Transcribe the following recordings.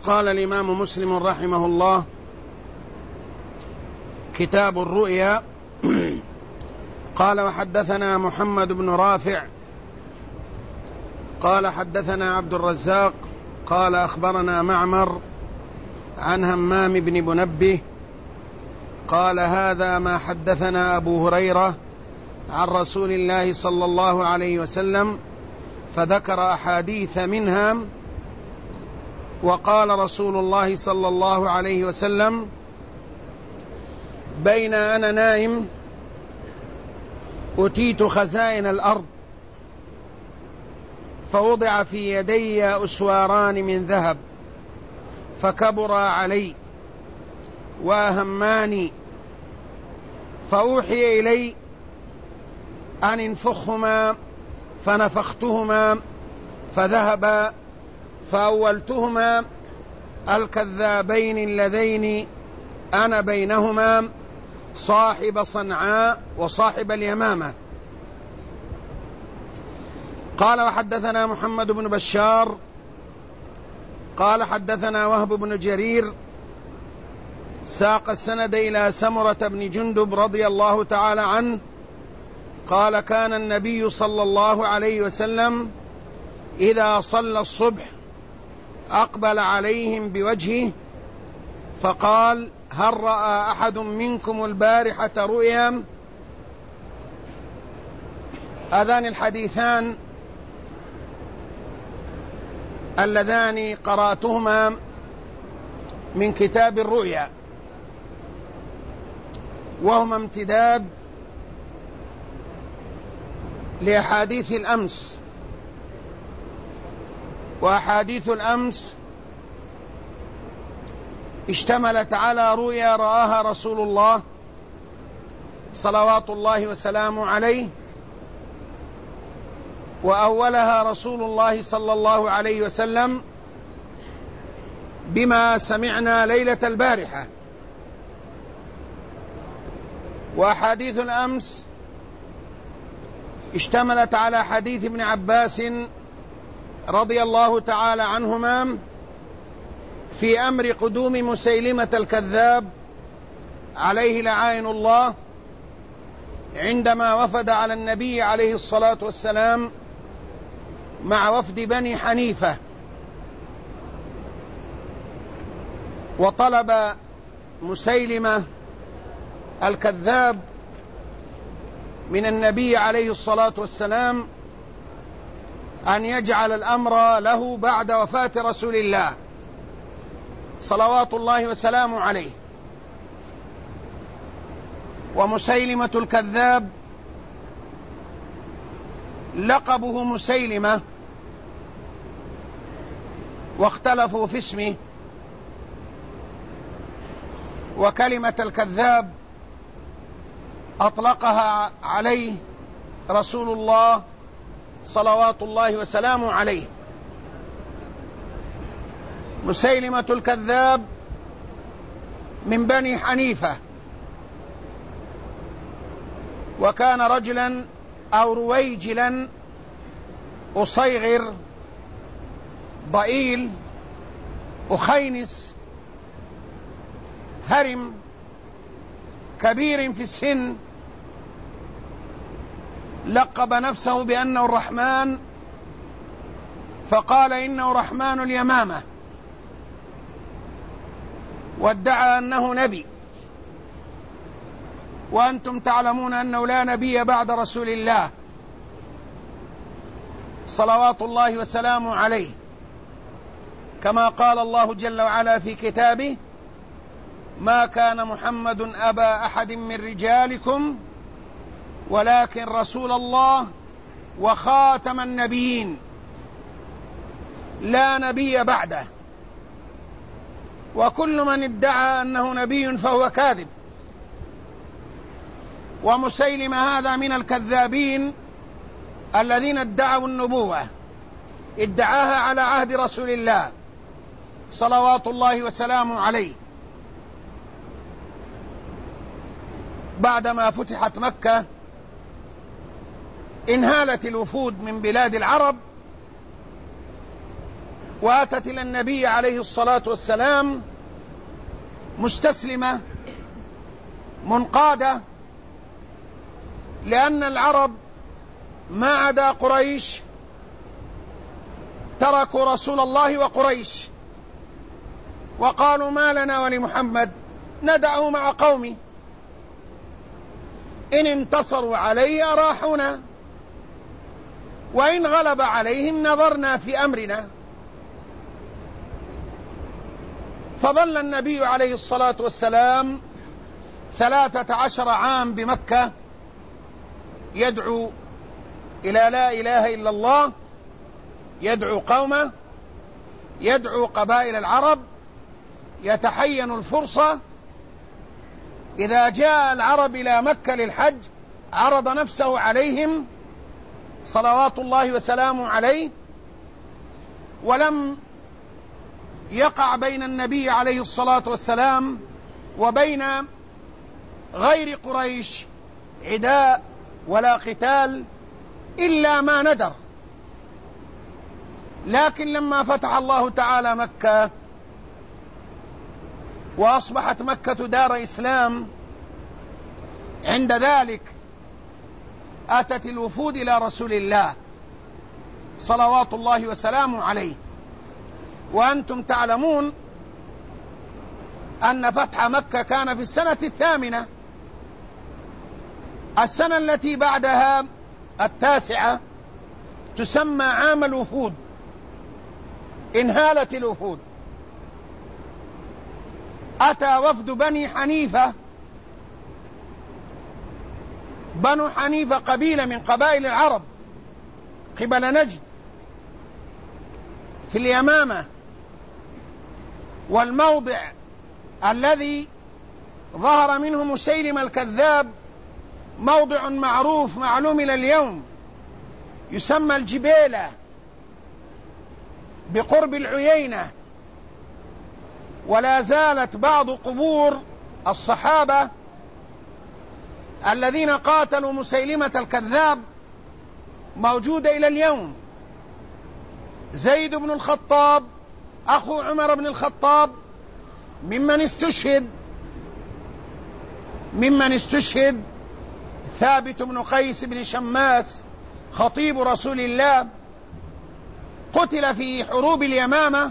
قال الإمام مسلم رحمه الله: كتاب الرؤيا. قال: وحدثنا محمد بن رافع قال حدثنا عبد الرزاق قال أخبرنا معمر عن همام بن منبه قال: هذا ما حدثنا أبو هريرة عن رسول الله صلى الله عليه وسلم، فذكر أحاديث منها. وقال رسول الله صلى الله عليه وسلم: بين أنا نائم أتيت خزائن الأرض، فوضع في يدي أسواران من ذهب، فكبرا علي وأهماني، فأوحي إلي أن انفخهما، فنفختهما فذهبا، فأولتهما الكذابين اللذين أنا بينهما، صاحب صنعاء وصاحب اليمامة. قال: وحدثنا محمد بن بشار قال حدثنا وهب بن جرير، ساق السند إلى سمرة بن جندب رضي الله تعالى عنه قال: كان النبي صلى الله عليه وسلم إذا صلى الصبح أقبل عليهم بوجهه فقال: هل رأى أحد منكم البارحة رؤيا؟ هذان الحديثان اللذان قرأتهما من كتاب الرؤيا، وهما امتداد لأحاديث الأمس، وأحاديث الأمس اشتملت على رؤيا رآها رسول الله صلوات الله وسلامه عليه، وأولها رسول الله صلى الله عليه وسلم بما سمعنا ليلة البارحة. وأحاديث الأمس اشتملت على حديث ابن عباس رضي الله تعالى عنهما في أمر قدوم مسيلمة الكذاب عليه لعائن الله، عندما وفد على النبي عليه الصلاة والسلام مع وفد بني حنيفة، وطلب مسيلمة الكذاب من النبي عليه الصلاة والسلام أن يجعل الأمر له بعد وفاة رسول الله صلوات الله وسلامه عليه. ومسيلمة الكذاب لقبه مسيلمة، واختلفوا في اسمه، وكلمة الكذاب أطلقها عليه رسول الله صلوات الله وسلامه عليه. مسيلمة الكذاب من بني حنيفة، وكان رجلا أو رويجلا أصيغر ضئيل أخينس هرم كبير في السن، لقب نفسه بأنه الرحمن، فقال إنه رحمن اليمامة، وادعى أنه نبي، وأنتم تعلمون أنه لا نبي بعد رسول الله صلوات الله وسلامه عليه، كما قال الله جل وعلا في كتابه: ما كان محمد أبا أحد من رجالكم ولكن رسول الله وخاتم النبيين لا نبي بعده، وكل من ادعى أنه نبي فهو كاذب. ومسيلمة هذا من الكذابين الذين ادعوا النبوة، ادعاها على عهد رسول الله صلوات الله وسلامه عليه، بعدما فتحت مكة انهالت الوفود من بلاد العرب وأتت إلى النبي عليه الصلاة والسلام مستسلمة منقادة، لأن العرب ما عدا قريش تركوا رسول الله وقريش وقالوا ما لنا ولمحمد، ندعه مع قومه، إن انتصروا عليه أراحونا وإن غلب عليهم نظرنا في أمرنا. فظل النبي عليه الصلاة والسلام 13 عام بمكة يدعو إلى لا إله إلا الله، يدعو قومه، يدعو قبائل العرب، يتحين الفرصة. إذا جاء العرب إلى مكة للحج عرض نفسه عليهم صلوات الله وسلامه عليه، ولم يقع بين النبي عليه الصلاة والسلام وبين غير قريش عداء ولا قتال إلا ما ندر. لكن لما فتح الله تعالى مكة وأصبحت مكة دار إسلام، عند ذلك أتت الوفود إلى رسول الله صلوات الله وسلامه عليه. وأنتم تعلمون أن فتح مكة كان في السنة 8، السنة التي بعدها 9 تسمى عام الوفود، انهالت الوفود. أتى وفد بني حنيفة. بنو حنيفة قبيلة من قبائل العرب قبل نجد في اليمامة، والموضع الذي ظهر منه مسيلمة الكذاب موضع معروف معلوم إلى اليوم، يسمى الجبيلة بقرب العيينة. ولا زالت بعض قبور الصحابة الذين قاتلوا مسيلمة الكذاب موجودة إلى اليوم. زيد بن الخطاب أخو عمر بن الخطاب ممن استشهد ثابت بن قيس بن شماس خطيب رسول الله، قتل في حروب اليمامة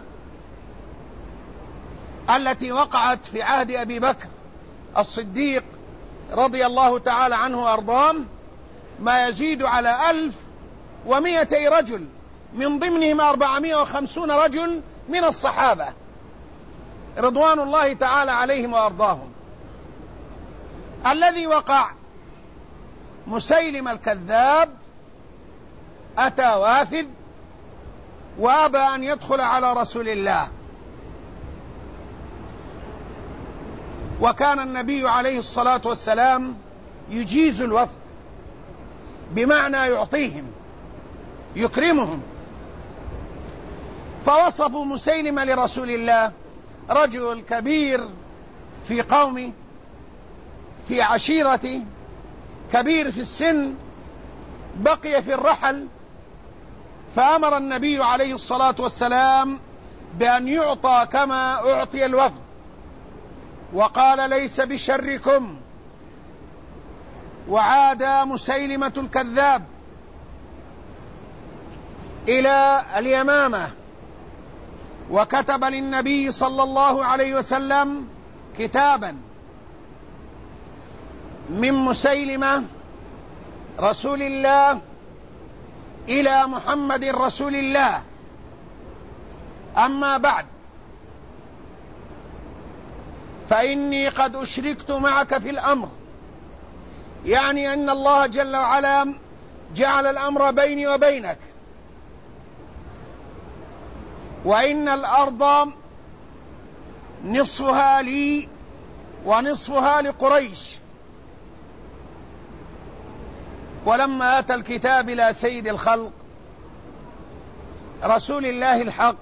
التي وقعت في عهد أبي بكر الصديق رضي الله تعالى عنه وأرضاه، ما يزيد على 1200 رجل، من ضمنهم 450 رجل من الصحابة رضوان الله تعالى عليهم وأرضاهم. الذي وقع مسيلم الكذاب أتى وافد وأبى أن يدخل على رسول الله، وكان النبي عليه الصلاة والسلام يجيز الوفد، بمعنى يعطيهم يكرمهم. فوصفوا مسيلمة لرسول الله رجل كبير في قومه في عشيرته، كبير في السن، بقي في الرحل. فأمر النبي عليه الصلاة والسلام بأن يعطى كما أعطي الوفد، وقال ليس بشركم. وعاد مسيلمة الكذاب إلى اليمامة وكتب للنبي صلى الله عليه وسلم كتابا من مسيلمة رسول الله إلى محمد رسول الله. أما بعد، فإني قد أشركت معك في الأمر، يعني أن الله جل وعلا جعل الأمر بيني وبينك، وإن الأرض نصفها لي ونصفها لقريش. ولما أتى الكتاب إلى سيد الخلق رسول الله الحق،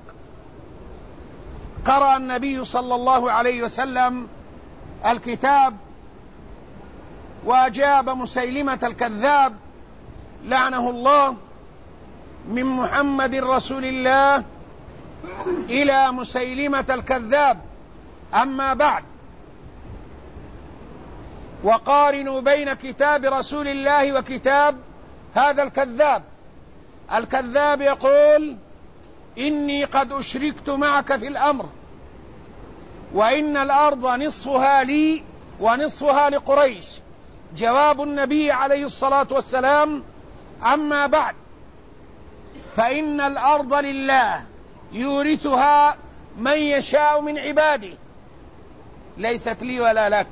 قرأ النبي صلى الله عليه وسلم الكتاب وأجاب مسيلمة الكذاب لعنه الله من محمد رسول الله إلى مسيلمة الكذاب. أما بعد، وقارنوا بين كتاب رسول الله وكتاب هذا الكذاب. الكذاب يقول: إني قد أشركت معك في الأمر، وإن الأرض نصفها لي ونصفها لقريش. جواب النبي عليه الصلاة والسلام: أما بعد، فإن الأرض لله يورثها من يشاء من عباده، ليست لي ولا لك.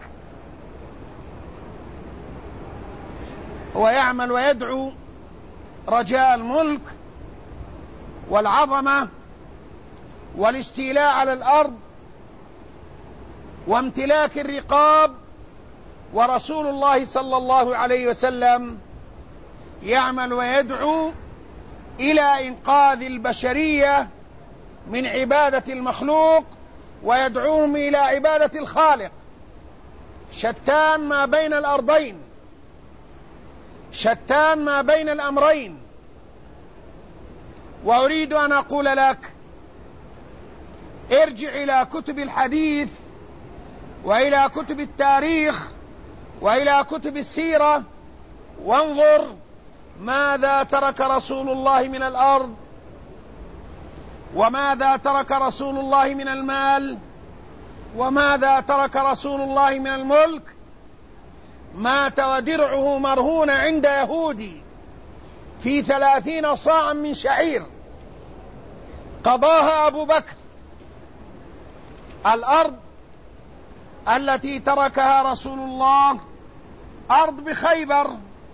ويعمل ويدعو رجاء الملك والعظمة والاستيلاء على الأرض وامتلاك الرقاب، ورسول الله صلى الله عليه وسلم يعمل ويدعو إلى إنقاذ البشرية من عبادة المخلوق ويدعوهم إلى عبادة الخالق. شتان ما بين الأرضين، شتان ما بين الأمرين. وأريد أن أقول لك: ارجع إلى كتب الحديث وإلى كتب التاريخ وإلى كتب السيرة، وانظر ماذا ترك رسول الله من الأرض، وماذا ترك رسول الله من المال، وماذا ترك رسول الله من الملك. مات ودرعه مرهون عند يهودي في 30 صاعا من شعير قضاها أبو بكر. الأرض التي تركها رسول الله أرض بخيبر،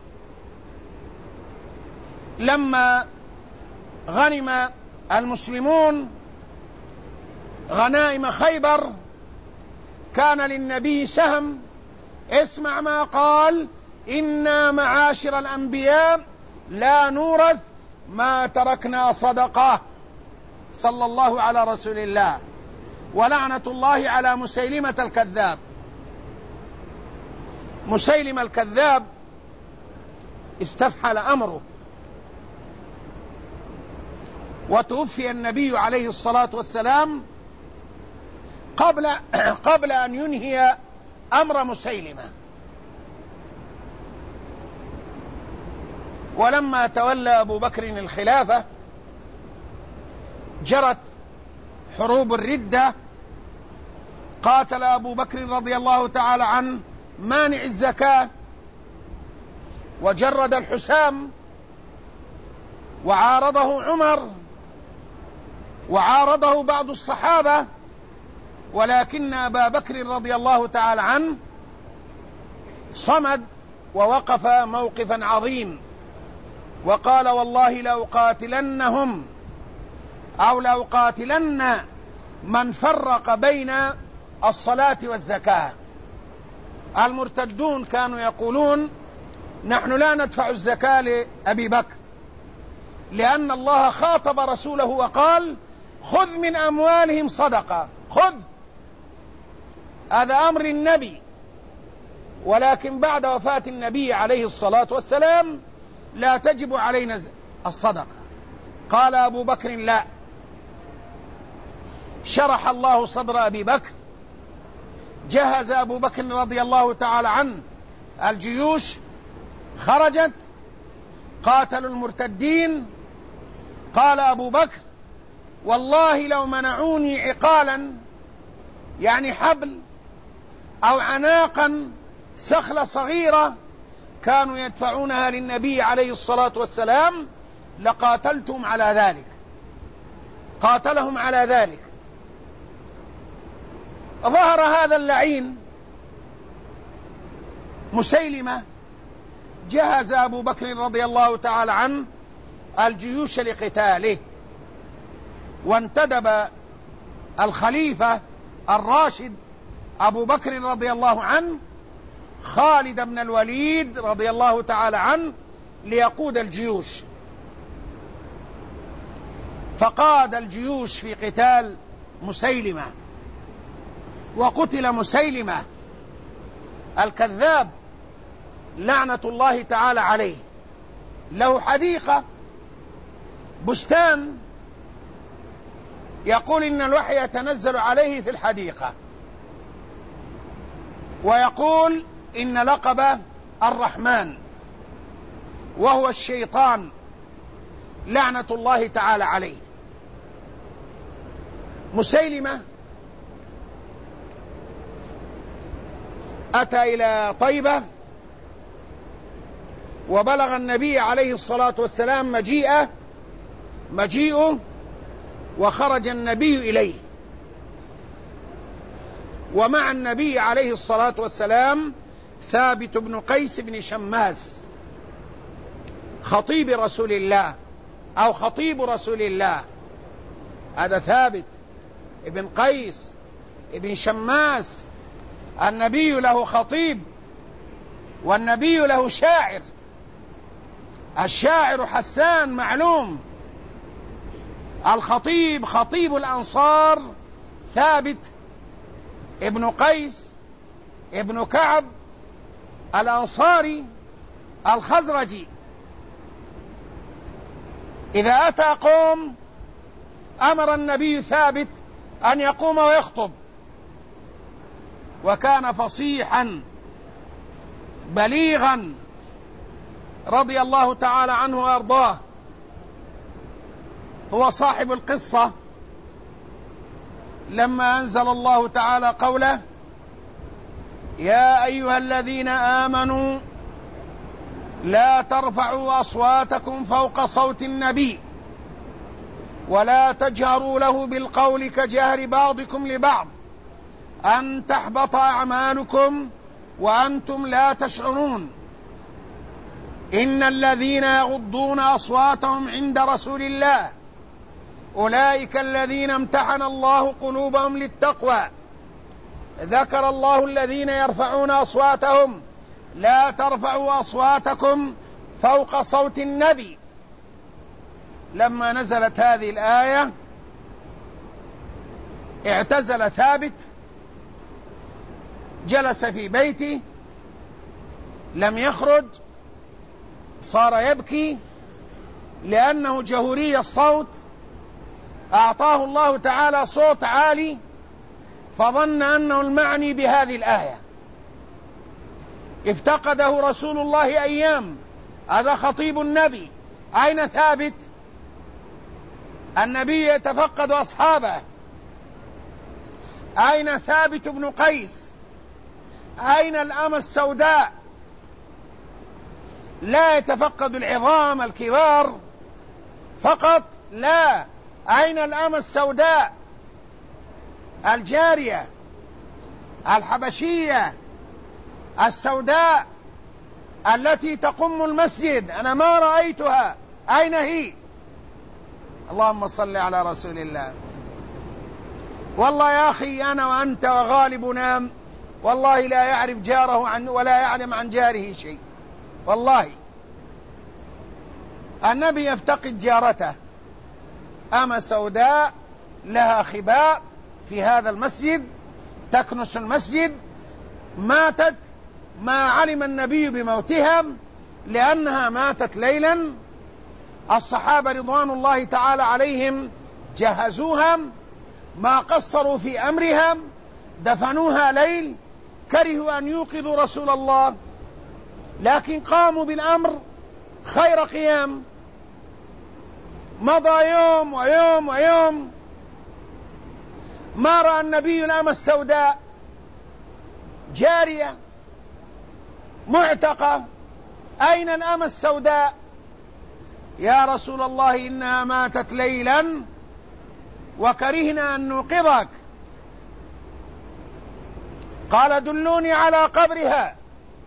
لما غنم المسلمون غنائم خيبر كان للنبي سهم. اسمع ما قال: إنا معاشر الأنبياء لا نورث ما تركنا صدقة. صلى الله على رسول الله. ولعنة الله على مسيلمة الكذاب. مسيلمة الكذاب استفحل أمره، وتوفي النبي عليه الصلاة والسلام قبل أن ينهي أمر مسيلمة. ولما تولى أبو بكر الخلافة جرت حروب الردة. قاتل أبو بكر رضي الله تعالى عنه مانع الزكاة، وجرد الحسام، وعارضه عمر، وعارضه بعض الصحابة، ولكن أبا بكر رضي الله تعالى عنه صمد ووقف موقفا عظيم، وقال: والله لأقاتلنهم أو لأقاتلن من فرق بين الصلاة والزكاة. المرتدون كانوا يقولون: نحن لا ندفع الزكاة لأبي بكر، لأن الله خاطب رسوله وقال: خذ من أموالهم صدقة. خذ، هذا أمر النبي. ولكن بعد وفاة النبي عليه الصلاة والسلام لا تجب علينا الصدقة. قال أبو بكر: لا. شرح الله صدر أبي بكر، جهز أبو بكر رضي الله تعالى عنه الجيوش، خرجت، قاتلوا المرتدين. قال أبو بكر: والله لو منعوني عقالا، يعني حبل أو عناقا، سخلة صغيرة، كانوا يدفعونها للنبي عليه الصلاة والسلام، لقاتلتهم على ذلك. قاتلهم على ذلك. ظهر هذا اللعين مسيلمة، جهز أبو بكر رضي الله تعالى عنه الجيوش لقتاله، وانتدب الخليفة الراشد أبو بكر رضي الله عنه خالد بن الوليد رضي الله تعالى عنه ليقود الجيوش. فقاد الجيوش في قتال مسيلمة، وقتل مسيلمة الكذاب لعنة الله تعالى عليه. له حديقة، بستان، يقول إن الوحي يتنزل عليه في الحديقة، ويقول إن لقب الرحمن وهو الشيطان لعنة الله تعالى عليه. مسيلمة أتى إلى طيبة وبلغ النبي عليه الصلاة والسلام مجيئه، وخرج النبي إليه، ومع النبي عليه الصلاة والسلام ثابت بن قيس بن شماس خطيب رسول الله أو خطيب رسول الله. هذا ثابت ابن قيس ابن شماس، النبي له خطيب والنبي له شاعر. الشاعر حسان معلوم، الخطيب خطيب الأنصار ثابت ابن قيس ابن كعب الأنصاري الخزرجي. إذا أتى قوم أمر النبي ثابت أن يقوم ويخطب، وكان فصيحا بليغا رضي الله تعالى عنه وأرضاه. هو صاحب القصة لما أنزل الله تعالى قوله: يا أيها الذين آمنوا لا ترفعوا أصواتكم فوق صوت النبي ولا تجهروا له بالقول كجهر بعضكم لبعض أن تحبط أعمالكم وأنتم لا تشعرون. إن الذين يغضون أصواتهم عند رسول الله أولئك الذين امتحن الله قلوبهم للتقوى. ذكر الله الذين يرفعون أصواتهم: لا ترفعوا أصواتكم فوق صوت النبي. لما نزلت هذه الآية اعتزل ثابت، جلس في بيته لم يخرج، صار يبكي لأنه جهوري الصوت، أعطاه الله تعالى صوت عالي، فظن أنه المعني بهذه الآية. افتقده رسول الله أيام، هذا خطيب النبي. أين ثابت؟ النبي يتفقد أصحابه. أين ثابت بن قيس؟ أين الأمة السوداء؟ لا يتفقد العظام الكبار فقط، لا، أين الأمة السوداء الجارية الحبشية السوداء التي تقم المسجد؟ أنا ما رأيتها، أين هي؟ اللهم صل على رسول الله. والله يا أخي أنا وأنت وغالبنا والله لا يعرف جاره ولا يعلم عن جاره شيء. والله النبي يفتقد جارته، أمة سوداء لها خباء في هذا المسجد تكنس المسجد، ماتت، ما علم النبي بموتها لأنها ماتت ليلا. الصحابة رضوان الله تعالى عليهم جهزوها، ما قصروا في أمرها، دفنوها ليل، كرهوا أن يوقظوا رسول الله، لكن قاموا بالأمر خير قيام. مضى يوم ويوم ويوم، ما رأى النبي الأمة السوداء جارية معتقة. أين الأمة السوداء؟ يا رسول الله إنها ماتت ليلا وكرهنا أن نوقظك. قال: دلوني على قبرها.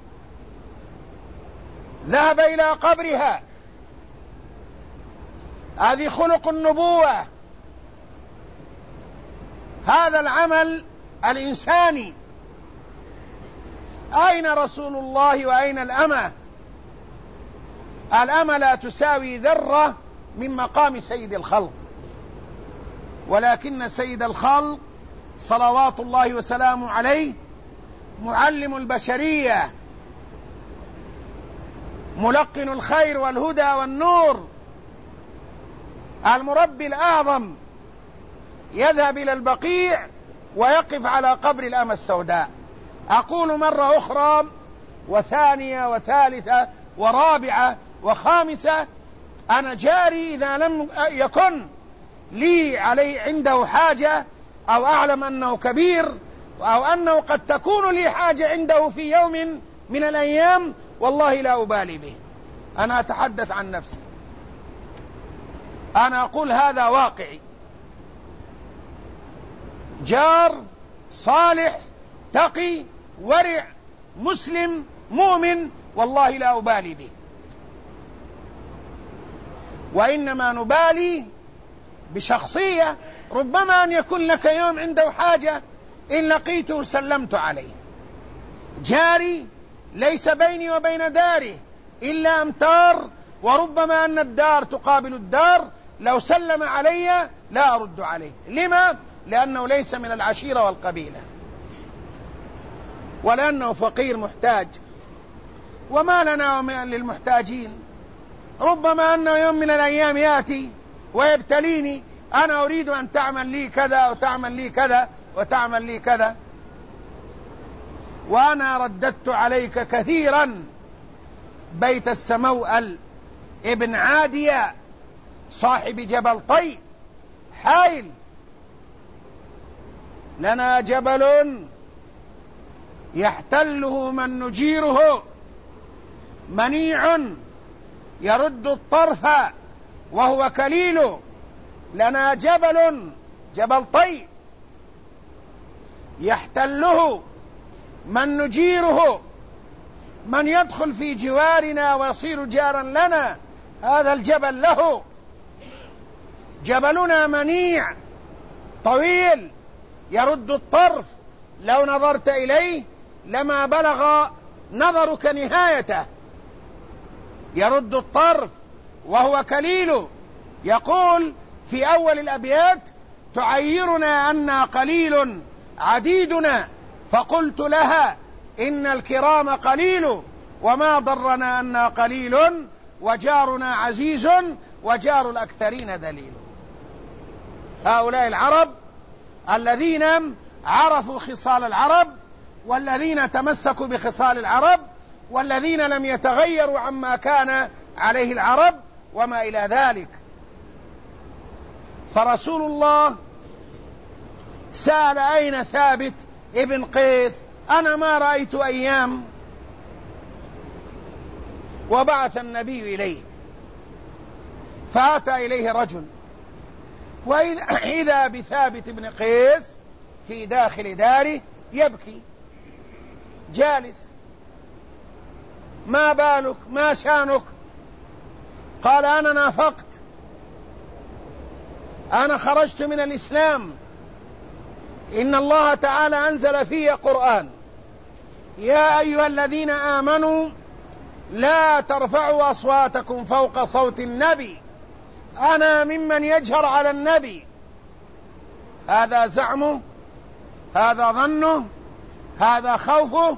ذهب إلى قبرها. هذه خلق النبوة، هذا العمل الإنساني. أين رسول الله وأين الأمة؟ الأمة لا تساوي ذرة من مقام سيد الخلق، ولكن سيد الخلق صلوات الله وسلامه عليه معلم البشرية، ملقن الخير والهدى والنور، المربي الأعظم، يذهب إلى البقيع ويقف على قبر الأمة السوداء. أقول مرة أخرى وثانية وثالثة ورابعة وخامسة: أنا جاري إذا لم يكن لي علي عنده حاجة أو أعلم أنه كبير أو أنه قد تكون لي حاجة عنده في يوم من الأيام، والله لا أبالي به. أنا أتحدث عن نفسي، أنا أقول هذا واقعي. جار صالح تقي ورع مسلم مؤمن، والله لا أبالي به، وإنما نبالي بشخصية ربما أن يكون لك يوم عنده حاجة إن لقيته سلمت عليه. جاري ليس بيني وبين داره إلا أمتار، وربما أن الدار تقابل الدار، لو سلم علي لا أرد عليه. لما؟ لأنه ليس من العشيرة والقبيلة، ولأنه فقير محتاج، وما لنا للمحتاجين. ربما أنه يوم من الأيام يأتي ويبتليني: أنا أريد أن تعمل لي كذا وتعمل لي كذا وتعمل لي كذا. وأنا رددت عليك كثيرا بيت السموأل ابن عادية صاحب جبل طي حائل: لنا جبل يحتله من نجيره، منيع يرد الطرف وهو كليل. لنا جبل طي يحتله من نجيره، من يدخل في جوارنا ويصير جارا لنا هذا الجبل له. جبلنا منيع طويل يرد الطرف، لو نظرت إليه لما بلغ نظرك نهايته. يرد الطرف وهو كليل. يقول في أول الأبيات: تعيرنا أنا قليل عديدنا، فقلت لها إن الكرام قليل، وما ضرنا أنا قليل، وجارنا عزيز، وجار الأكثرين ذليل. هؤلاء العرب الذين عرفوا خصال العرب، والذين تمسكوا بخصال العرب، والذين لم يتغيروا عما كان عليه العرب وما إلى ذلك. فرسول الله سأل: أين ثابت ابن قيس؟ أنا ما رأيت أيام. وبعث النبي إليه، فأتى إليه رجل، وإذا بثابت بن قيس في داخل داره يبكي جالس. ما بالك؟ ما شانك؟ قال: أنا نافقت، أنا خرجت من الإسلام. إن الله تعالى أنزل في قرآن: يا أيها الذين آمنوا لا ترفعوا أصواتكم فوق صوت النبي. أنا ممن يجهر على النبي. هذا زعمه، هذا ظنه، هذا خوفه،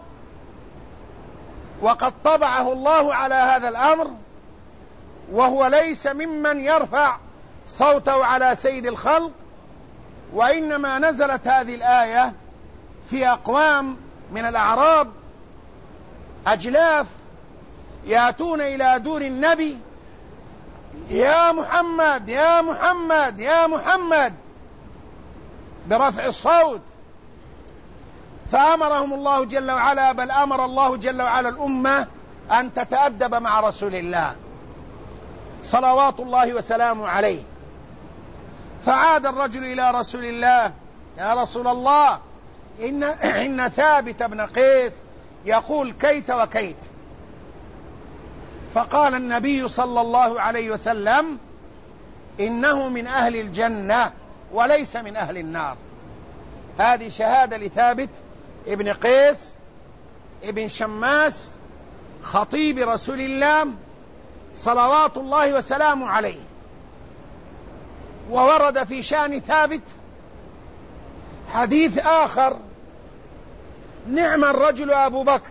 وقد طبعه الله على هذا الأمر، وهو ليس ممن يرفع صوته على سيد الخلق. وإنما نزلت هذه الآية في أقوام من الأعراب أجلاف يأتون إلى دور النبي: يا محمد يا محمد يا محمد، برفع الصوت. فأمرهم الله جل وعلا، بل أمر الله جل وعلا الأمة أن تتأدب مع رسول الله صلوات الله وسلامه عليه. فعاد الرجل إلى رسول الله: يا رسول الله، إن ثابت بن قيس يقول كيت وكيت. فقال النبي صلى الله عليه وسلم: إنه من أهل الجنة وليس من أهل النار. هذه شهادة لثابت ابن قيس ابن شماس خطيب رسول الله صلوات الله وسلامه عليه. وورد في شأن ثابت حديث آخر: نعم الرجل أبو بكر،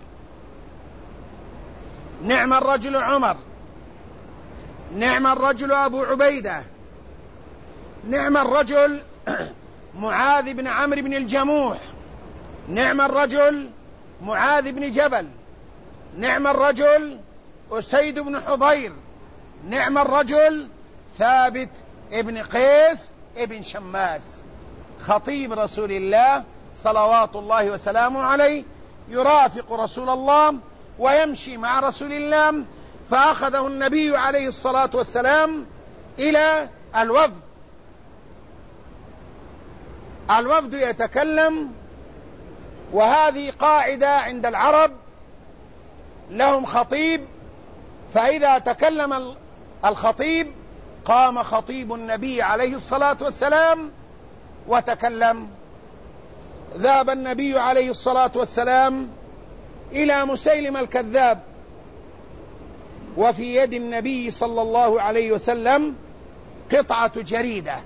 نعم الرجل عمر، نعم الرجل أبو عبيدة، نعم الرجل معاذ بن عمرو بن الجموح، نعم الرجل معاذ بن جبل، نعم الرجل أسيد بن حضير، نعم الرجل ثابت ابن قيس ابن شماس، خطيب رسول الله صلوات الله وسلامه عليه، يرافق رسول الله ويمشي مع رسول الله. فأخذه النبي عليه الصلاة والسلام إلى الوفد. الوفد يتكلم، وهذه قاعدة عند العرب، لهم خطيب، فإذا تكلم الخطيب قام خطيب النبي عليه الصلاة والسلام وتكلم. ذهب النبي عليه الصلاة والسلام إلى مسيلمة الكذاب، وفي يد النبي صلى الله عليه وسلم قطعة جريدة،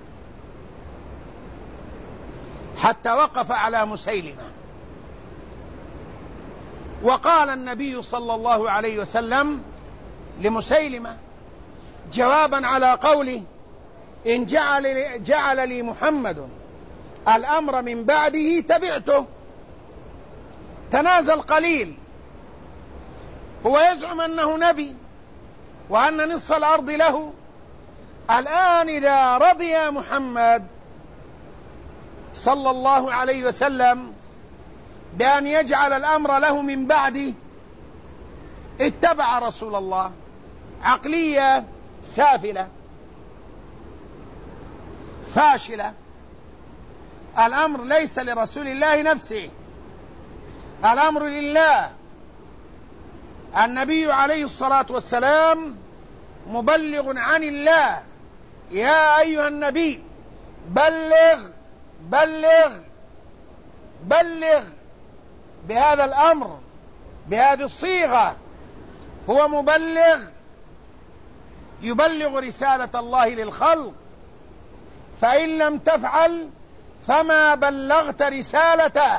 حتى وقف على مسيلمة، وقال النبي صلى الله عليه وسلم لمسيلمة جوابا على قوله: إن جعل لي محمد الأمر من بعده تبعته. تنازل قليل، هو يزعم أنه نبي وأن نصف الأرض له. الآن إذا رضي محمد صلى الله عليه وسلم بأن يجعل الأمر له من بعده اتبع رسول الله. عقلية سافلة فاشلة. الأمر ليس لرسول الله نفسه، الأمر لله. النبي عليه الصلاة والسلام مبلغ عن الله. يا أيها النبي بلغ بلغ بلغ بهذا الأمر، بهذه الصيغة. هو مبلغ، يبلغ رسالة الله للخلق، فإن لم تفعل فما بلغت رسالته.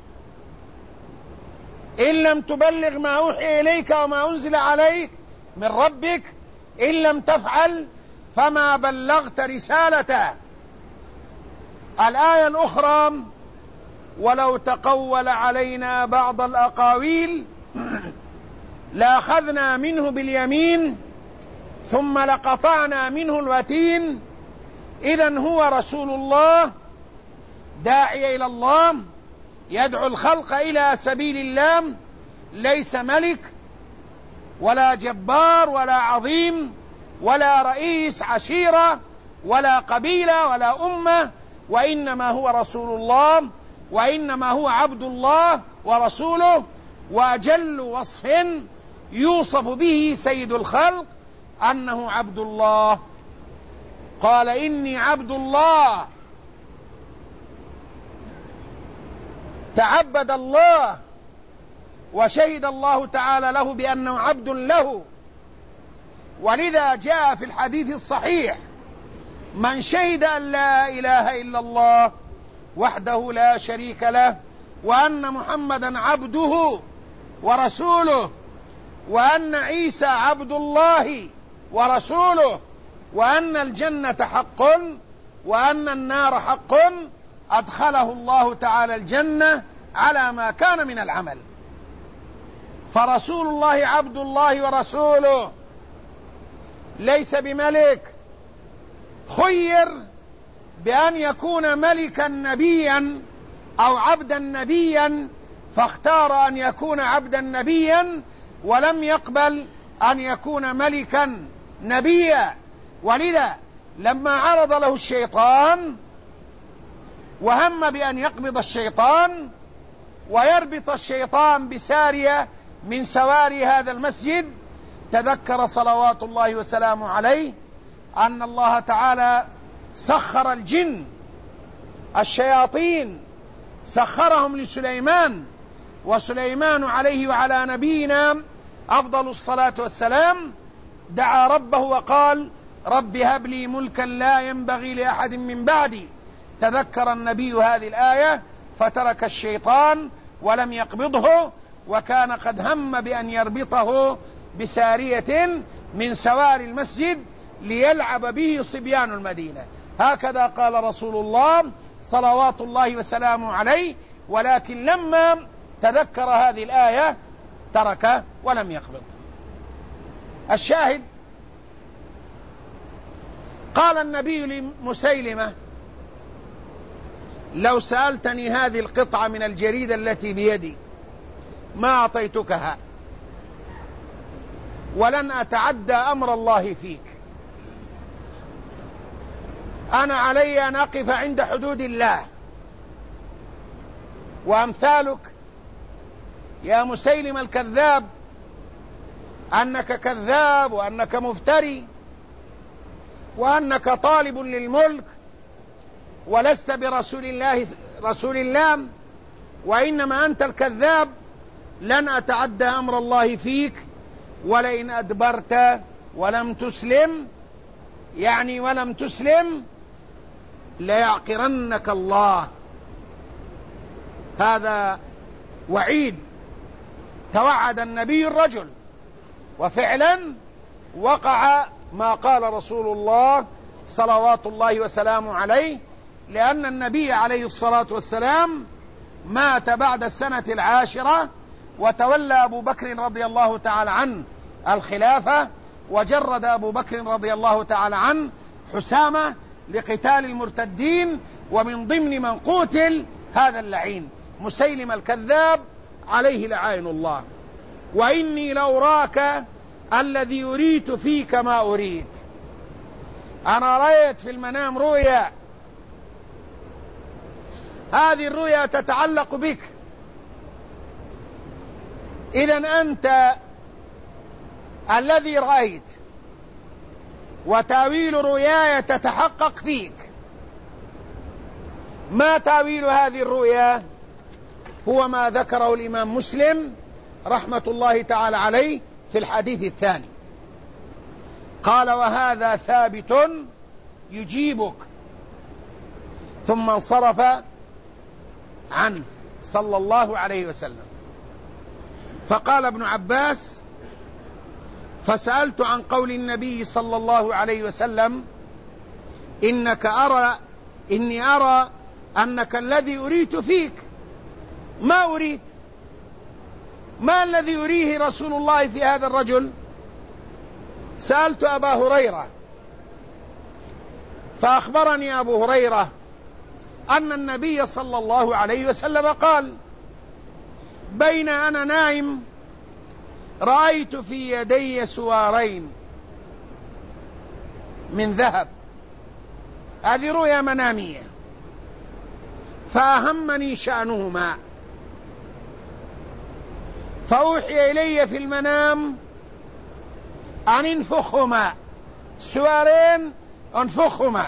إن لم تبلغ ما أوحي إليك وما أنزل عليك من ربك، إن لم تفعل فما بلغت رسالته. الآية الأخرى: ولو تقول علينا بعض الأقاويل لأخذنا منه باليمين ثم لقطعنا منه الوتين. إذن هو رسول الله داعي إلى الله، يدعو الخلق إلى سبيل الله، ليس ملك ولا جبار ولا عظيم ولا رئيس عشيرة ولا قبيلة ولا أمة، وإنما هو رسول الله، وإنما هو عبد الله ورسوله. وأجل وصف يوصف به سيد الخلق أنه عبد الله. قال: إني عبد الله. تعبد الله وشهد الله تعالى له بأنه عبد له. ولذا جاء في الحديث الصحيح: من شهد أن لا إله إلا الله وحده لا شريك له، وأن محمدا عبده ورسوله، وأن عيسى عبد الله ورسوله، وأن الجنة حق وأن النار حق، أدخله الله تعالى الجنة على ما كان من العمل. فرسول الله عبد الله ورسوله، ليس بملك. خير بأن يكون ملكا نبيا أو عبدا نبيا، فاختار أن يكون عبدا نبيا، ولم يقبل أن يكون ملكا نبيا. ولذا لما عرض له الشيطان وهم بأن يقبض الشيطان ويربط الشيطان بسارية من سواري هذا المسجد، تذكر صلوات الله وسلامه عليه أن الله تعالى سخر الجن، الشياطين سخرهم لسليمان، وسليمان عليه وعلى نبينا أفضل الصلاة والسلام دعا ربه وقال: رب هب لي ملكا لا ينبغي لأحد من بعدي. تذكر النبي هذه الآية فترك الشيطان ولم يقبضه، وكان قد هم بأن يربطه بسارية من سوار المسجد ليلعب به صبيان المدينة. هكذا قال رسول الله صلوات الله وسلامه عليه، ولكن لما تذكر هذه الآية ترك ولم يقبض. الشاهد قال النبي لمسيلمة: لو سألتني هذه القطعة من الجريدة التي بيدي ما أعطيتكها، ولن أتعدى أمر الله فيك. أنا علي أن أقف عند حدود الله. وأمثالك يا مسيلم الكذاب أنك كذاب، وأنك مفتري، وأنك طالب للملك، ولست رسول الله، وإنما أنت الكذاب. لن أتعدى أمر الله فيك، ولئن أدبرت ولم تسلم، يعني ولم تسلم، ليعقرنك الله. هذا وعيد توعد النبي الرجل، وفعلا وقع ما قال رسول الله صلوات الله وسلامه عليه، لأن النبي عليه الصلاة والسلام مات بعد السنة 10، وتولى أبو بكر رضي الله تعالى عنه الخلافة، وجرد أبو بكر رضي الله تعالى عنه حسامة لقتال المرتدين، ومن ضمن من قتل هذا اللعين مسيلم الكذاب عليه لعائن الله. وإني لأراك الذي أريت فيك ما أريد. أنا رأيت في المنام رؤيا، هذه الرؤيا تتعلق بك، إذن أنت الذي رأيت، وتاويل رؤياي تتحقق فيك. ما تاويل هذه الرؤيا؟ هو ما ذكره الإمام مسلم رحمة الله تعالى عليه في الحديث الثاني، قال: وهذا ثابت يجيبك. ثم انصرف عنه صلى الله عليه وسلم. فقال ابن عباس: فسألت عن قول النبي صلى الله عليه وسلم: إني أرى أنك الذي أريت فيك. ما أريد؟ ما الذي يريه رسول الله في هذا الرجل؟ سألت أبا هريرة، فأخبرني أبو هريرة أن النبي صلى الله عليه وسلم قال: بين أنا نائم رأيت في يدي سوارين من ذهب. هذه رؤيا منامية، فأهمني شأنهما، فأوحي إلي في المنام أن انفخهما، سوارين انفخهما،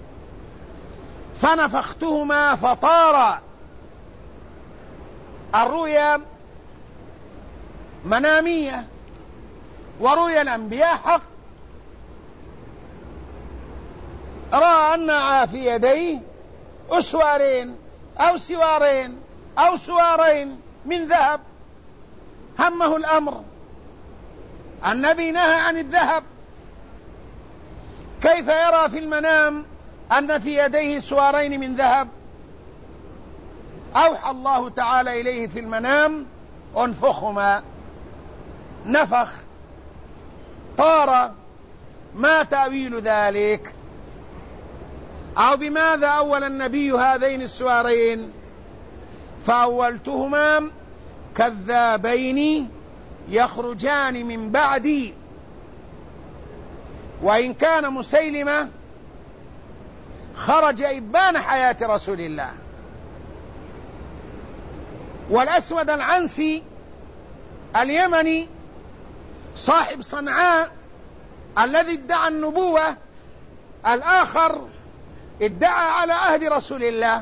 فنفختهما فطارا. الرؤيا منامية، ورؤيا الأنبياء حق. رأى أن في يديه أسوارين أو سوارين أو سوارين من ذهب، همه الأمر. النبي نهى عن الذهب، كيف يرى في المنام أن في يديه سوارين من ذهب؟ أوحى الله تعالى إليه في المنام: انفخهما. نفخ، طار. ما تأويل ذلك؟ أو بماذا أول النبي هذين السوارين؟ فأولتهما كذابين يخرجان من بعدي. وإن كان مسيلمة خرج إبان حياة رسول الله. والأسود العنسي اليمني صاحب صنعاء الذي ادعى النبوة، الآخر ادعى على عهد رسول الله.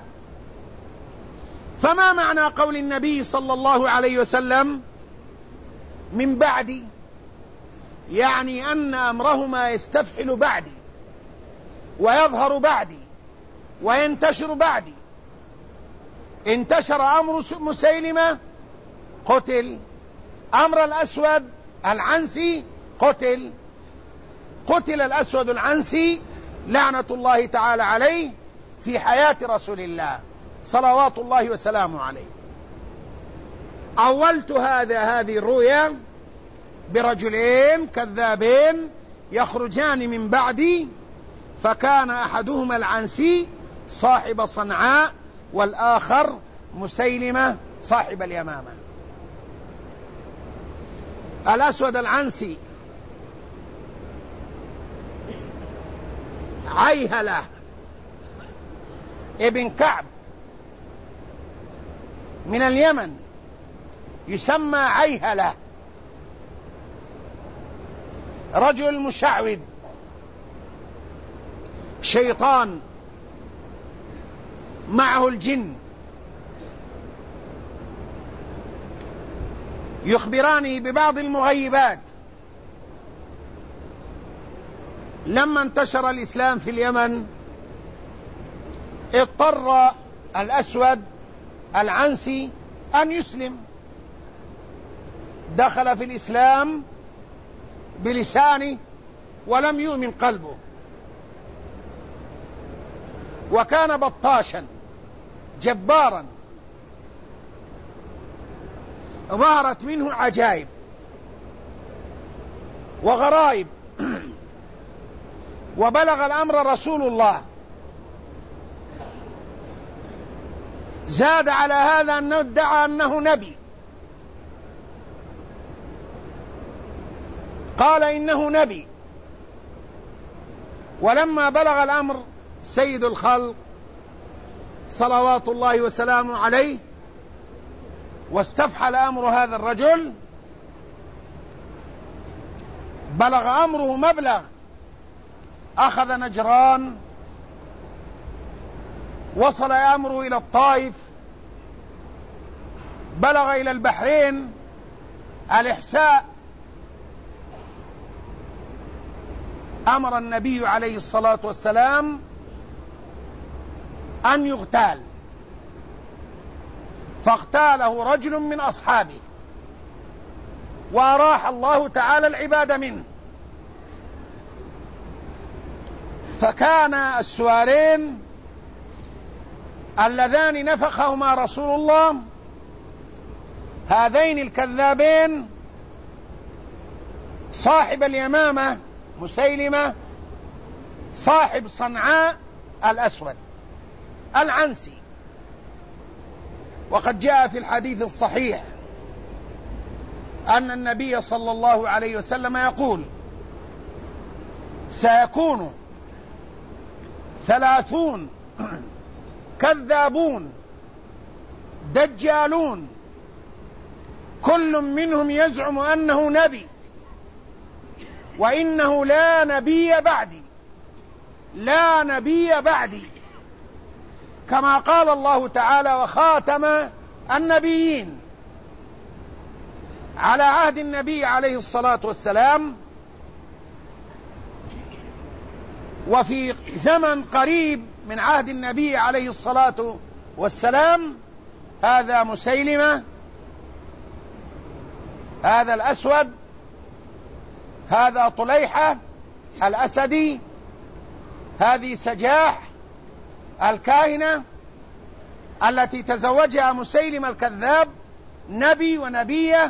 فما معنى قول النبي صلى الله عليه وسلم من بعدي؟ يعني أن أمرهما يستفحل بعدي، ويظهر بعدي، وينتشر بعدي. انتشر أمر مسيلمة قتل، أمر الأسود العنسي قتل الأسود العنسي لعنة الله تعالى عليه في حياة رسول الله صلوات الله وسلامه عليه. أولت هذه الرؤيا برجلين كذابين يخرجان من بعدي، فكان أحدهما العنسي صاحب صنعاء، والآخر مسيلمة صاحب اليمامة. الأسود العنسي عيهلة ابن كعب من اليمن، يسمى عيهلة، رجل مشعوذ شيطان معه الجن، يخبراني ببعض المغيبات. لما انتشر الإسلام في اليمن اضطر الأسود العنسي أن يسلم، دخل في الإسلام بلسانه ولم يؤمن قلبه، وكان بطاشا جبارا، ظهرت منه عجائب وغرائب، وبلغ الأمر رسول الله. زاد على هذا أنه ادعى أنه نبي، قال إنه نبي. ولما بلغ الأمر سيد الخلق صلوات الله وسلامه عليه واستفحل أمر هذا الرجل، بلغ أمره مبلغ، أخذ نجران، وصل أمره إلى الطائف، بلغ إلى البحرين، الإحساء. أمر النبي عليه الصلاة والسلام أن يغتال، فاغتاله رجل من أصحابه، وأراح الله تعالى العباد منه. فكان السوارين اللذان نفخهما رسول الله هذين الكذابين، صاحب اليمامة مسيلمة صاحب صنعاء الأسود العنسي. وقد جاء في الحديث الصحيح أن النبي صلى الله عليه وسلم يقول: سيكون 30 كذابون دجالون، كل منهم يزعم أنه نبي، وإنه لا نبي بعدي، لا نبي بعدي، كما قال الله تعالى: وخاتم النبيين. على عهد النبي عليه الصلاة والسلام، وفي زمن قريب من عهد النبي عليه الصلاة والسلام، هذا مسيلمة، هذا الأسود، هذا طليحة الأسدي، هذه سجاح الكاهنة التي تزوجها مسيلمة الكذاب، نبي ونبية.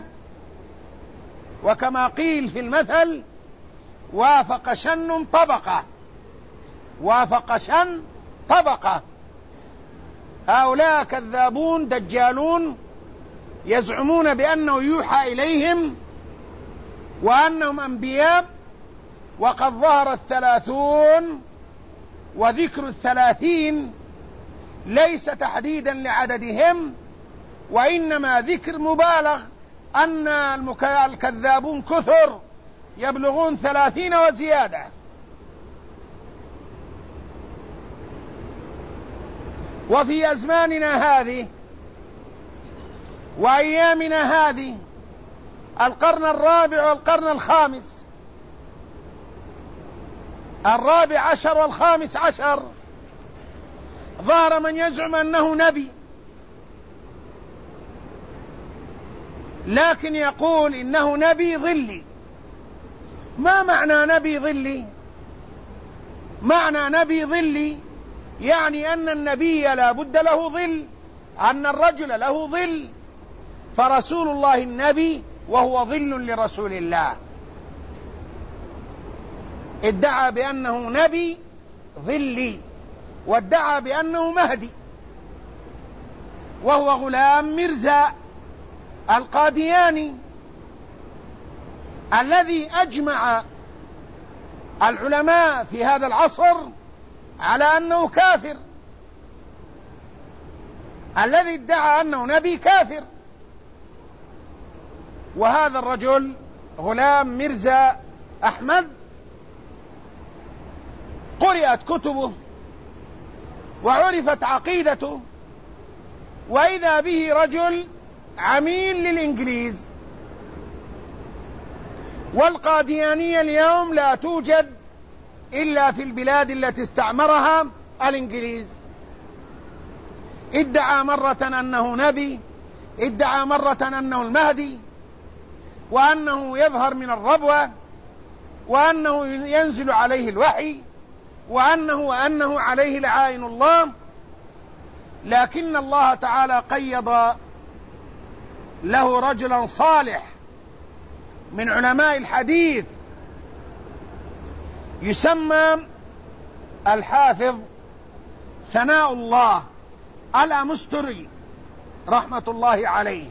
وكما قيل في المثل: وافق شن طبقة، وافق شن طبقة. هؤلاء كذابون دجالون يزعمون بأنه يوحى إليهم وأنهم أنبياء، وقد ظهر 30، وذكر 30 ليس تحديدا لعددهم، وإنما ذكر مبالغ، أن الكذابون كثر يبلغون 30 وزيادة. وفي أزماننا هذه وأيامنا هذه، القرن الرابع والقرن الخامس، 14 و15، ظهر من يزعم أنه نبي، لكن يقول إنه نبي ظلي. ما معنى نبي ظلي؟ معنى نبي ظلي يعني أن النبي لا بد له ظل، أن الرجل له ظل، فرسول الله النبي وهو ظل لرسول الله. ادعى بأنه نبي ظلي، وادعى بأنه مهدي، وهو غلام مرزا القادياني الذي أجمع العلماء في هذا العصر على أنه كافر. الذي ادعى أنه نبي كافر، وهذا الرجل غلام مرزا أحمد قرأت كتبه وعرفت عقيدته، وإذا به رجل عميل للإنجليز. والقاديانية اليوم لا توجد إلا في البلاد التي استعمرها الإنجليز. ادعى مرة أنه نبي، ادعى مرة أنه المهدي، وأنه يظهر من الربوة، وأنه ينزل عليه الوحي، وأنه عليه لعائن الله. لكن الله تعالى قيض له رجلا صالح من علماء الحديث يسمى الحافظ ثناء الله الأمستري رحمة الله عليه،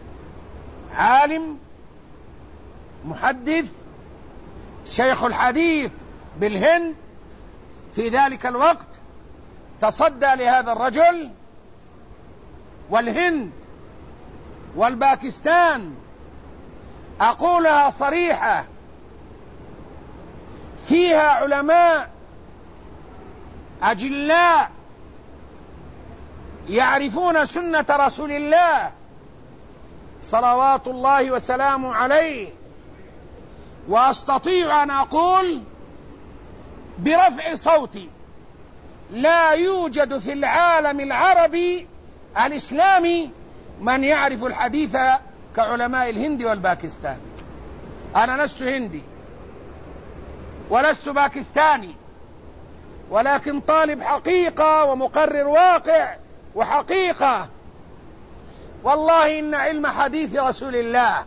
عالم محدث شيخ الحديث بالهند في ذلك الوقت، تصدى لهذا الرجل. والهند والباكستان أقولها صريحة فيها علماء أجلاء يعرفون سنة رسول الله صلوات الله وسلامه عليه، وأستطيع أن أقول برفع صوتي لا يوجد في العالم العربي الإسلامي من يعرف الحديث كعلماء الهند والباكستان. أنا لست هندي ولست باكستاني، ولكن طالب حقيقة ومقرر واقع وحقيقة. والله إن علم حديث رسول الله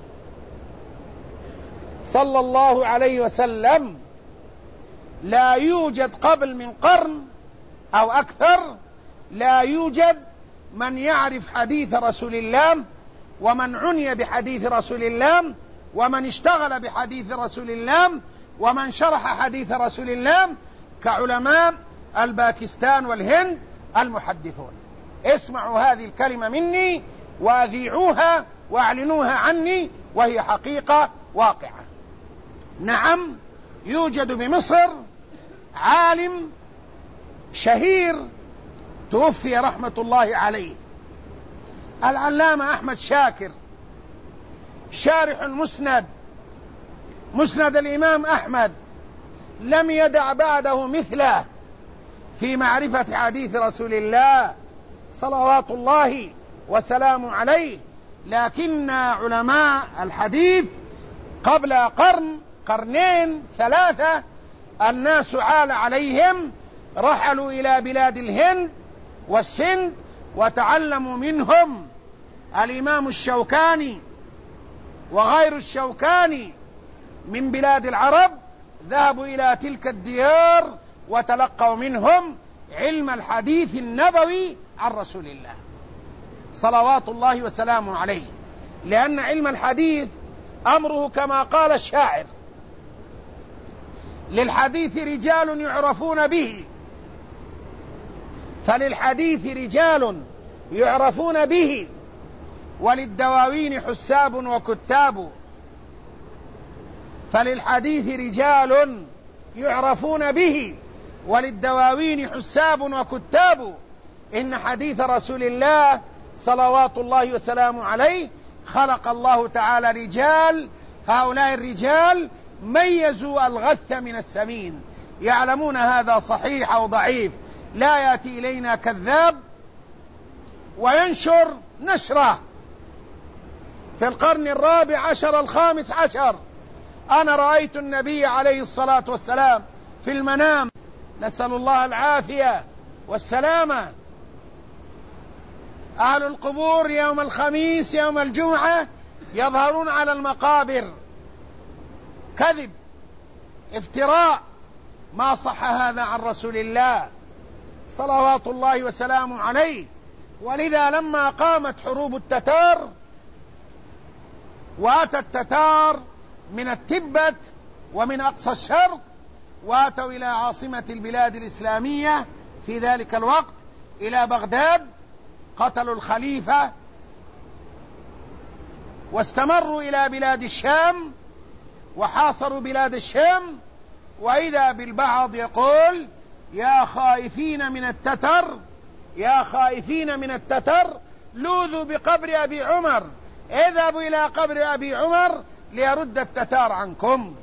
صلى الله عليه وسلم لا يوجد قبل من قرن أو أكثر، لا يوجد من يعرف حديث رسول الله ومن عني بحديث رسول الله ومن اشتغل بحديث رسول الله ومن شرح حديث رسول الله كعلماء الباكستان والهند المحدثون. اسمعوا هذه الكلمة مني وأذيعوها واعلنوها عني، وهي حقيقة واقعة. نعم، يوجد بمصر عالم شهير توفي رحمة الله عليه، العلامة أحمد شاكر، شارح المسند، مسند الإمام أحمد، لم يدع بعده مثله في معرفة حديث رسول الله صلوات الله وسلامه عليه. لكن علماء الحديث قبل قرن، قرنين، ثلاثة، الناس عال عليهم، رحلوا إلى بلاد الهند والسند وتعلموا منهم. الإمام الشوكاني وغير الشوكاني من بلاد العرب ذهبوا إلى تلك الديار وتلقوا منهم علم الحديث النبوي عن رسول الله صلوات الله وسلامه عليه. لأن علم الحديث أمره كما قال الشاعر: للحديث رجال يعرفون به، فللحديث رجال يعرفون به، وللدواوين حساب وكتاب. فللحديث رجال يعرفون به، وللدواوين حساب وكتاب. إن حديث رسول الله صلوات الله وسلامه عليه خلق الله تعالى رجال، هؤلاء الرجال ميزوا الغث من السمين، يعلمون هذا صحيح أو ضعيف. لا يأتي إلينا كذاب وينشر نشره. في القرن الرابع عشر الخامس عشر أنا رأيت النبي عليه الصلاة والسلام في المنام نسأل الله العافية والسلامة. أهل القبور يوم الخميس يوم الجمعة يظهرون على المقابر، كذب، افتراء، ما صح هذا عن رسول الله صلوات الله وسلامه عليه. ولذا لما قامت حروب التتار واتى التتار من التبت ومن أقصى الشرق واتوا إلى عاصمة البلاد الإسلامية في ذلك الوقت إلى بغداد، قتلوا الخليفة واستمروا إلى بلاد الشام وحاصروا بلاد الشام. وإذا بالبعض يقول يا خائفين من التتر، يا خائفين من التتر لوذوا بقبر أبي عمر، اذهبوا إلى قبر أبي عمر ليرد التتار عنكم.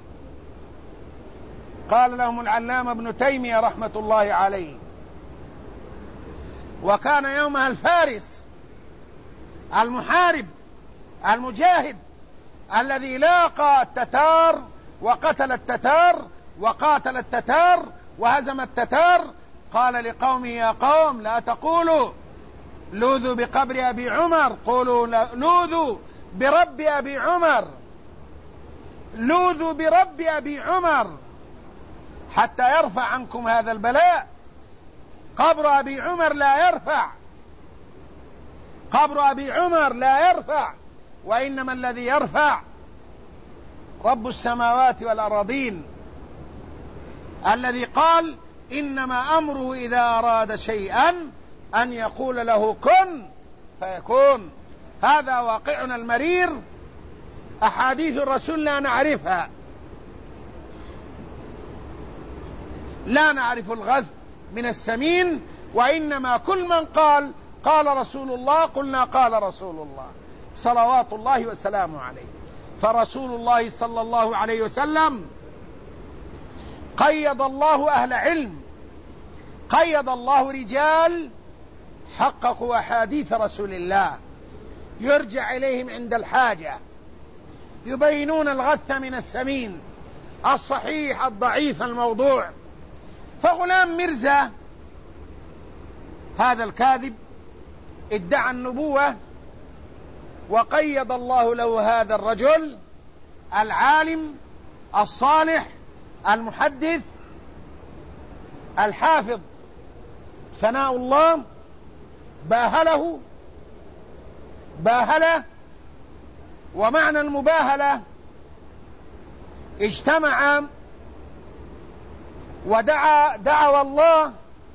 قال لهم العلامة ابن تيمية رحمة الله عليه. وكان يومها الفارس المحارب المجاهد الذي لاقى التتار وقتل التتار وقاتل التتار وهزم التتار، قال لقومه يا قوم لا تقولوا لوذوا بقبر أبي عمر، قولوا لوذوا برب أبي عمر، لوذوا برب أبي عمر حتى يرفع عنكم هذا البلاء. قبر أبي عمر لا يرفع، قبر أبي عمر لا يرفع، وإنما الذي يرفع رب السماوات والأراضين الذي قال إنما أمره إذا أراد شيئا أن يقول له كن فيكون. هذا واقعنا المرير، أحاديث الرسول لا نعرفها، لا نعرف الغث من السمين، وإنما كل من قال قال رسول الله قلنا قال رسول الله صلوات الله وسلامه عليه. فرسول الله صلى الله عليه وسلم قيض الله أهل علم، قيض الله رجال حققوا أحاديث رسول الله يرجع إليهم عند الحاجة، يبينون الغث من السمين، الصحيح الضعيف الموضوع. فغلام مرزا هذا الكاذب ادعى النبوة، وقيض الله له هذا الرجل العالم الصالح المحدث الحافظ ثناء الله، باهله. ومعنى المباهلة اجتمع دعوا الله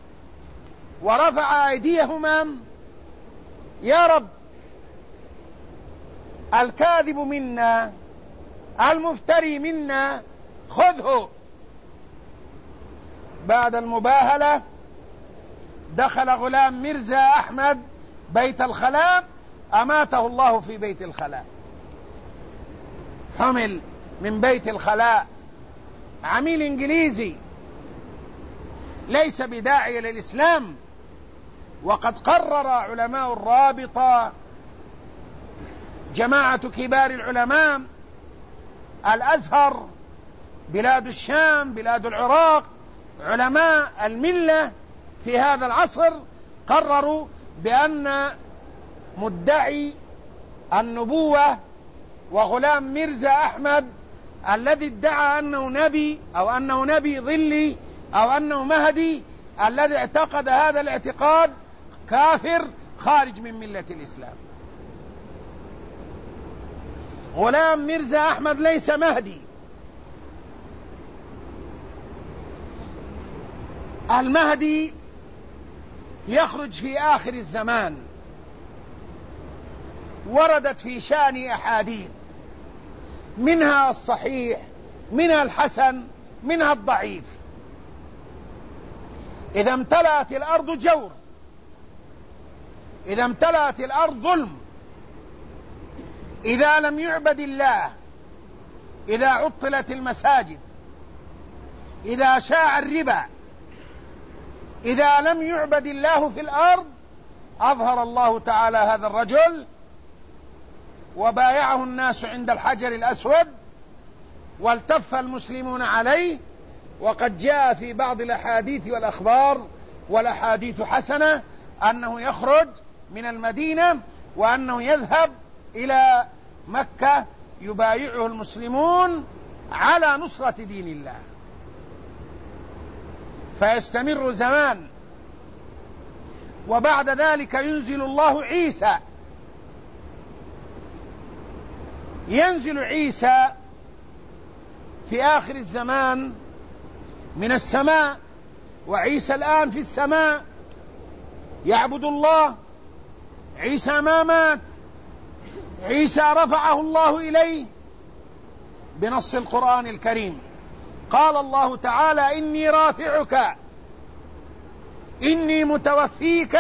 ورفع أيديهما يا رب الكاذب منا المفتري منا خذه. بعد المباهلة دخل غلام مرزا أحمد بيت الخلاء، أماته الله في بيت الخلاء، حمل من بيت الخلاء، عميل إنجليزي ليس بداعي للإسلام. وقد قرر علماء الرابطة جماعة كبار العلماء الأزهر بلاد الشام بلاد العراق علماء الملة في هذا العصر قرروا بأن مدعي النبوة وغلام مرزا أحمد الذي ادعى أنه نبي أو أنه نبي ظلي أو أنه مهدي، الذي اعتقد هذا الاعتقاد كافر خارج من ملة الإسلام. غلام مرزا أحمد ليس مهدي، المهدي يخرج في آخر الزمان، وردت في شأن أحاديث منها الصحيح منها الحسن منها الضعيف. إذا امتلأت الأرض جور، إذا امتلأت الأرض ظلم، إذا لم يعبد الله، إذا عطلت المساجد، إذا شاع الربا، إذا لم يعبد الله في الأرض، أظهر الله تعالى هذا الرجل وبايعه الناس عند الحجر الأسود والتف المسلمون عليه وقد جاء في بعض الأحاديث والأخبار والأحاديث حسنة أنه يخرج من المدينة وأنه يذهب إلى مكة يبايعه المسلمون على نصرة دين الله، فيستمر زمان، وبعد ذلك ينزل الله عيسى. ينزل عيسى في آخر الزمان من السماء، وعيسى الآن في السماء يعبد الله. عيسى ما مات، عيسى رفعه الله إليه بنص القرآن الكريم. قال الله تعالى: إني رافعك، إني متوفيك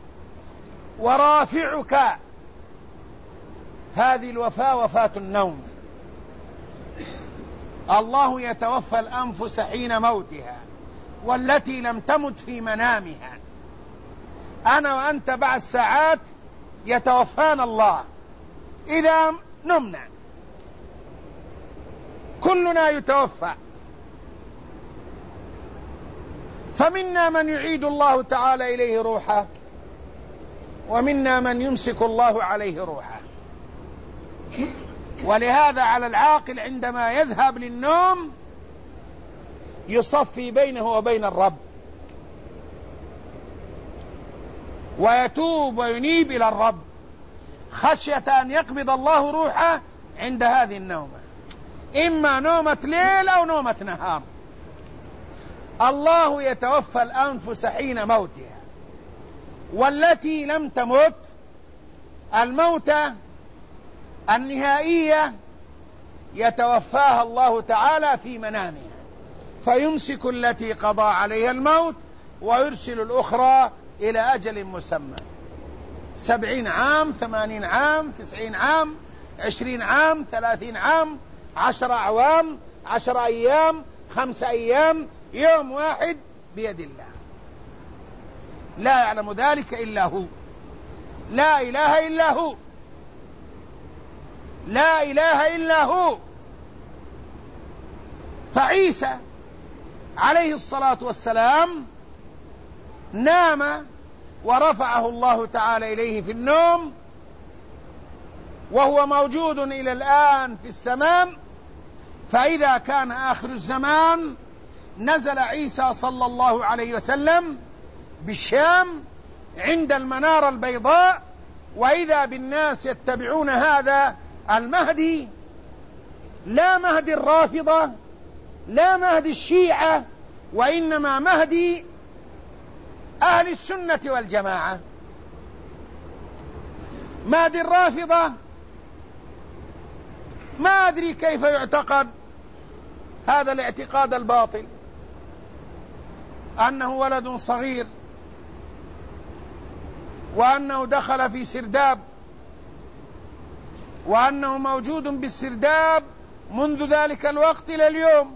ورافعك. هذه الوفاة وفاة النوم. الله يتوفى الأنفس حين موتها والتي لم تمت في منامها. أنا وأنت بعد ساعات يتوفانا الله إذا نمنا، كلنا يتوفى. فمنا من يعيد الله تعالى إليه روحه، ومنا من يمسك الله عليه روحه. ولهذا على العاقل عندما يذهب للنوم يصفي بينه وبين الرب، ويتوب وينيب إلى الرب خشية أن يقبض الله روحه عند هذه النومة، إما نومة ليل أو نومة نهار. الله يتوفى الأنفس حين موتها، والتي لم تمت الموتة النهائية يتوفاها الله تعالى في منامها، فيمسك التي قضى عليها الموت ويرسل الأخرى إلى أجل مسمى، 70 عام، 80 عام، 90 عام، 20 عام، 30 عام، 10 أعوام، 10 أيام، 5 أيام، يوم واحد، بيد الله. لا يعلم ذلك إلا هو، لا إله إلا هو، لا إله إلا هو. فعيسى عليه الصلاة والسلام نام ورفعه الله تعالى إليه في النوم، وهو موجود إلى الآن في السماء. فإذا كان آخر الزمان نزل عيسى صلى الله عليه وسلم بالشام عند المنارة البيضاء، وإذا بالناس يتبعون هذا المهدي، لا مهدي الرافضة، لا مهدي الشيعة، وإنما مهدي أهل السنة والجماعة. مهدي الرافضة ما أدري كيف يعتقد هذا الاعتقاد الباطل، أنه ولد صغير، وأنه دخل في سرداب، وأنه موجود بالسرداب منذ ذلك الوقت إلى اليوم،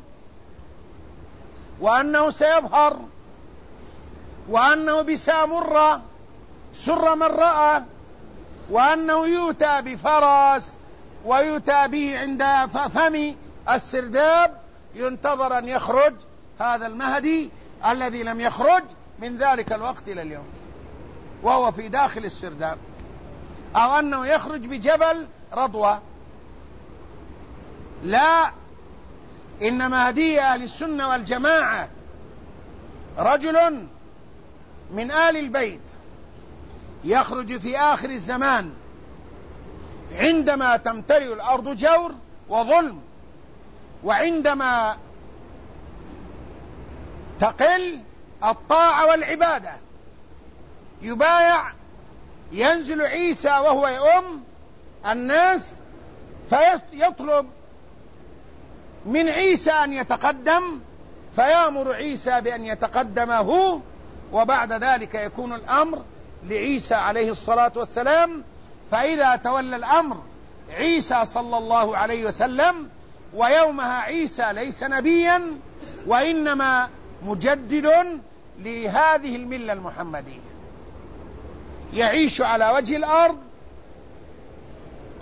وأنه سيظهر، وأنه بسامرة سر من رأى، وأنه يؤتى بفرس ويؤتى به عند فم السرداب، ينتظر أن يخرج هذا المهدي الذي لم يخرج من ذلك الوقت إلى اليوم وهو في داخل السرداب، أو أنه يخرج بجبل رضوى. لا، إن مهدي أهل السنة والجماعة رجل من آل البيت يخرج في آخر الزمان عندما تمتلئ الأرض جور وظلم، وعندما تقل الطاعة والعبادة. يبايع، ينزل عيسى وهو يؤم الناس، فيطلب من عيسى أن يتقدم، فيأمر عيسى بأن يتقدم هو، وبعد ذلك يكون الأمر لعيسى عليه الصلاة والسلام. فإذا تولى الأمر عيسى صلى الله عليه وسلم، ويومها عيسى ليس نبيا وإنما مجدد لهذه الملة المحمدية، يعيش على وجه الأرض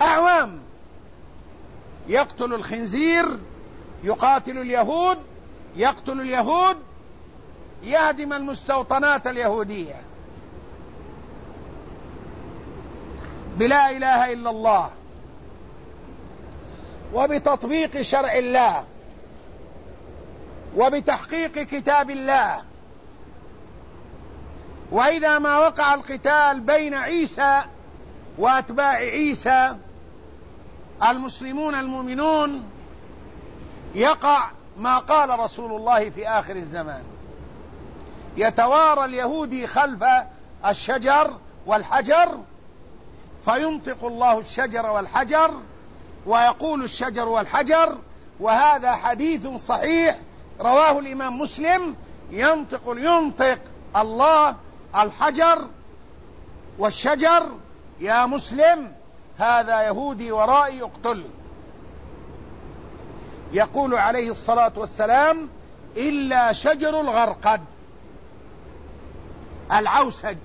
أعوام، يقتل الخنزير، يقاتل اليهود، يقتل اليهود يهدم المستوطنات اليهودية بلا إله إلا الله وبتطبيق شرع الله وبتحقيق كتاب الله. وإذا ما وقع القتال بين عيسى وأتباع عيسى المسلمون المؤمنون يقع ما قال رسول الله في آخر الزمان: يتوارى اليهودي خلف الشجر والحجر فينطق الله الشجر والحجر ويقول الشجر والحجر. وهذا حديث صحيح رواه الإمام مسلم: ينطق الله الحجر والشجر: يا مسلم هذا يهودي ورائي اقتل. يقول عليه الصلاة والسلام: إلا شجر الغرقد، العوسج،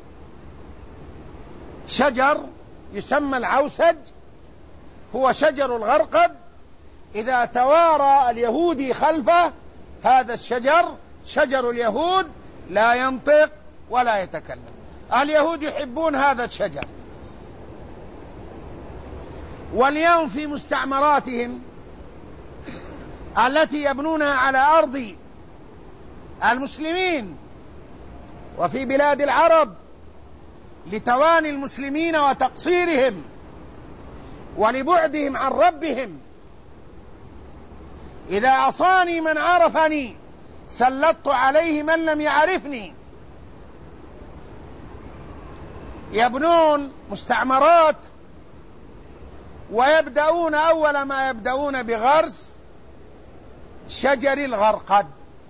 شجر يسمى العوسج هو شجر الغرقد، إذا توارى اليهودي خلفه هذا الشجر شجر اليهود لا ينطق ولا يتكلم. اليهود يحبون هذا الشجر. واليوم في مستعمراتهم التي يبنونها على أرض المسلمين وفي بلاد العرب لتواني المسلمين وتقصيرهم ولبعدهم عن ربهم: إذا عصاني من عرفني سلطت عليه من لم يعرفني. يبنون مستعمرات ويبدأون أول ما يبدأون بغرس شجر الغرقد،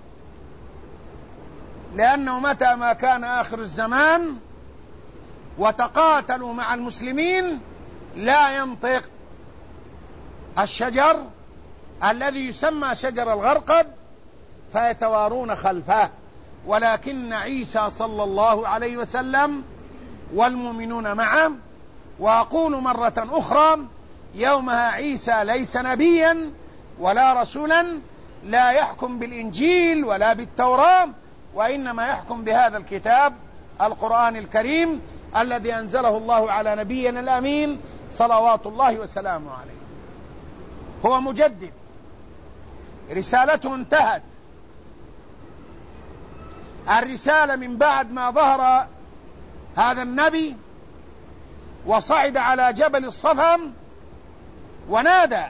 لأنه متى ما كان آخر الزمان وتقاتلوا مع المسلمين لا ينطق الشجر الذي يسمى شجر الغرقد فيتوارون خلفه. ولكن عيسى صلى الله عليه وسلم والمؤمنون معه، وأقول مرة أخرى: يومها عيسى ليس نبيا ولا رسولا، لا يحكم بالإنجيل ولا بالتوراة، وإنما يحكم بهذا الكتاب القرآن الكريم الذي أنزله الله على نبينا الأمين صلوات الله وسلامه عليه. هو مجدد، رسالته انتهت. الرسالة من بعد ما ظهر هذا النبي وصعد على جبل الصفم ونادى: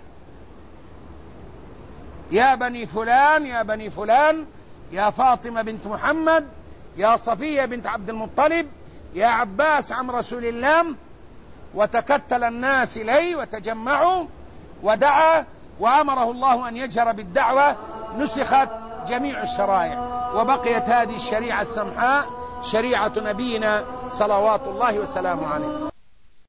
يا بني فلان يا بني فلان، يا فاطمة بنت محمد، يا صفية بنت عبد المطلب، يا عباس عم رسول الله. وتكتل الناس إليه وتجمعوا ودعا، وأمره الله أن يجهر بالدعوة. نسخت جميع الشرائع وبقيت هذه الشريعة السمحاء شريعة نبينا صلوات الله وسلامه عليه.